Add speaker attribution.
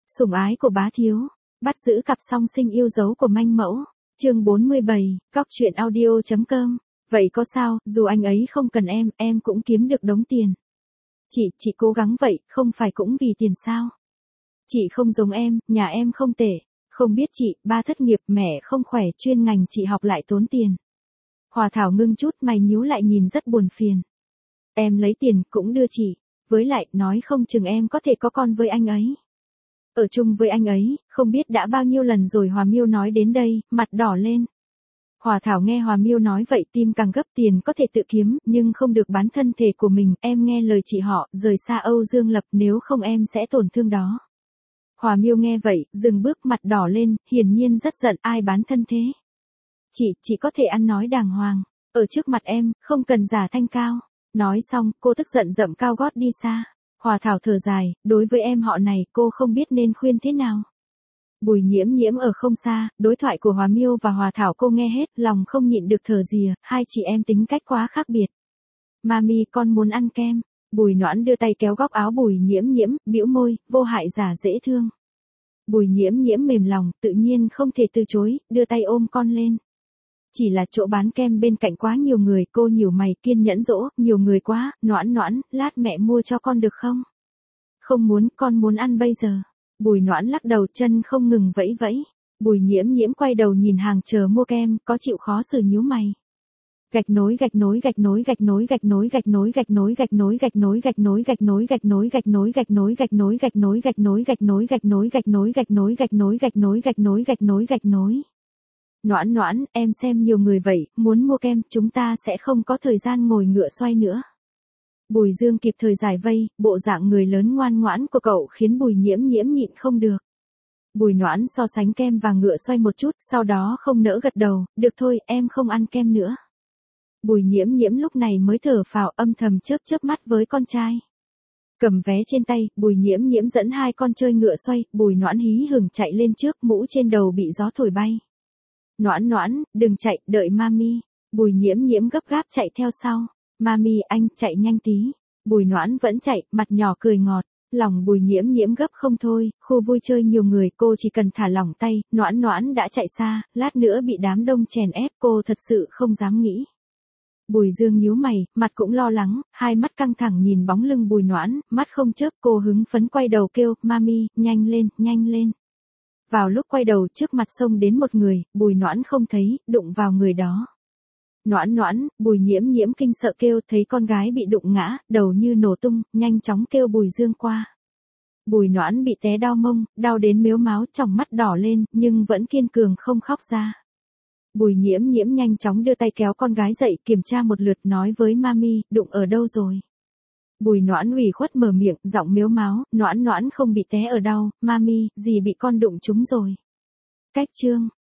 Speaker 1: Sủng ái của bá thiếu, bắt giữ cặp song sinh yêu dấu của manh mẫu. Chương 47, góc truyện audio.com. Vậy có sao, dù anh ấy không cần em cũng kiếm được đống tiền. Chị cố gắng vậy, không phải cũng vì tiền sao? Chị không giống em, nhà em không tệ. Không biết chị, ba thất nghiệp, mẹ không khỏe, chuyên ngành chị học lại tốn tiền. Hòa Thảo ngưng chút, mày nhíu lại nhìn rất buồn phiền. Em lấy tiền cũng đưa chị, với lại nói không chừng em có thể có con với anh ấy. Ở chung với anh ấy, không biết đã bao nhiêu lần rồi. Hòa Miêu nói đến đây, mặt đỏ lên. Hòa Thảo nghe Hòa Miêu nói vậy tim càng gấp. Tiền có thể tự kiếm, nhưng không được bán thân thể của mình. Em nghe lời chị họ, rời xa Âu Dương Lập, nếu không em sẽ tổn thương đó. Hòa Miêu nghe vậy, dừng bước, mặt đỏ lên, hiển nhiên rất giận. Ai bán thân thế? Chị có thể ăn nói đàng hoàng, ở trước mặt em, không cần giả thanh cao. Nói xong, cô tức giận dậm cao gót đi xa. Hòa Thảo thở dài, đối với em họ này, cô không biết nên khuyên thế nào. Bùi Nhiễm Nhiễm ở không xa, đối thoại của Hòa Miêu và Hòa Thảo cô nghe hết, lòng không nhịn được thở rìa, hai chị em tính cách quá khác biệt. Mami, con muốn ăn kem. Bùi Noãn đưa tay kéo góc áo Bùi Nhiễm Nhiễm, bĩu môi, vô hại giả dễ thương. Bùi Nhiễm Nhiễm mềm lòng, tự nhiên không thể từ chối, đưa tay ôm con lên. Chỉ là chỗ bán kem bên cạnh quá nhiều người, cô nhíu mày kiên nhẫn dỗ, nhiều người quá, Noãn, lát mẹ mua cho con được không? Không muốn, con muốn ăn bây giờ. Bùi Noãn lắc đầu, chân không ngừng vẫy vẫy. Bùi Nhiễm Nhiễm quay đầu nhìn hàng chờ mua kem, có chịu khó xử nhíu mày. Gạch nối. Noãn, em xem nhiều người vậy, muốn mua kem, chúng ta sẽ không có thời gian ngồi ngựa xoay nữa. Bùi Dương kịp thời giải vây, bộ dạng người lớn ngoan ngoãn của cậu khiến Bùi Nhiễm Nhiễm nhịn không được. Bùi Noãn so sánh kem và ngựa xoay một chút, sau đó không nỡ gật đầu, được thôi, em không ăn kem nữa. Bùi Nhiễm Nhiễm lúc này mới thở phào, âm thầm chớp mắt với con trai. Cầm vé trên tay, Bùi Nhiễm Nhiễm dẫn hai con chơi ngựa xoay, Bùi Noãn hí hửng chạy lên trước, mũ trên đầu bị gió thổi bay. Noãn, đừng chạy, đợi mami. Bùi Nhiễm Nhiễm gấp gáp chạy theo sau. Mami, anh, chạy nhanh tí. Bùi Noãn vẫn chạy, mặt nhỏ cười ngọt. Lòng Bùi Nhiễm Nhiễm gấp không thôi, khu vui chơi nhiều người, cô chỉ cần thả lỏng tay, Noãn đã chạy xa, lát nữa bị đám đông chèn ép, cô thật sự không dám nghĩ. Bùi Dương nhíu mày, mặt cũng lo lắng, hai mắt căng thẳng nhìn bóng lưng Bùi Noãn, mắt không chớp, cô hứng phấn quay đầu kêu, mami, nhanh lên. Vào lúc quay đầu trước mặt xông đến một người, Bùi Noãn không thấy, đụng vào người đó. Noãn, Bùi Nhiễm Nhiễm kinh sợ kêu, thấy con gái bị đụng ngã, đầu như nổ tung, nhanh chóng kêu Bùi Dương qua. Bùi Noãn bị té đau mông, đau đến mếu máo, tròng mắt đỏ lên, nhưng vẫn kiên cường không khóc ra. Bùi Nhiễm Nhiễm nhanh chóng đưa tay kéo con gái dậy, kiểm tra một lượt, nói với mami, đụng ở đâu rồi? Bùi Noãn ủy khuất mở miệng, giọng mếu máo, Noãn không bị té ở đâu, mami, gì bị con đụng trúng rồi. Cách chương.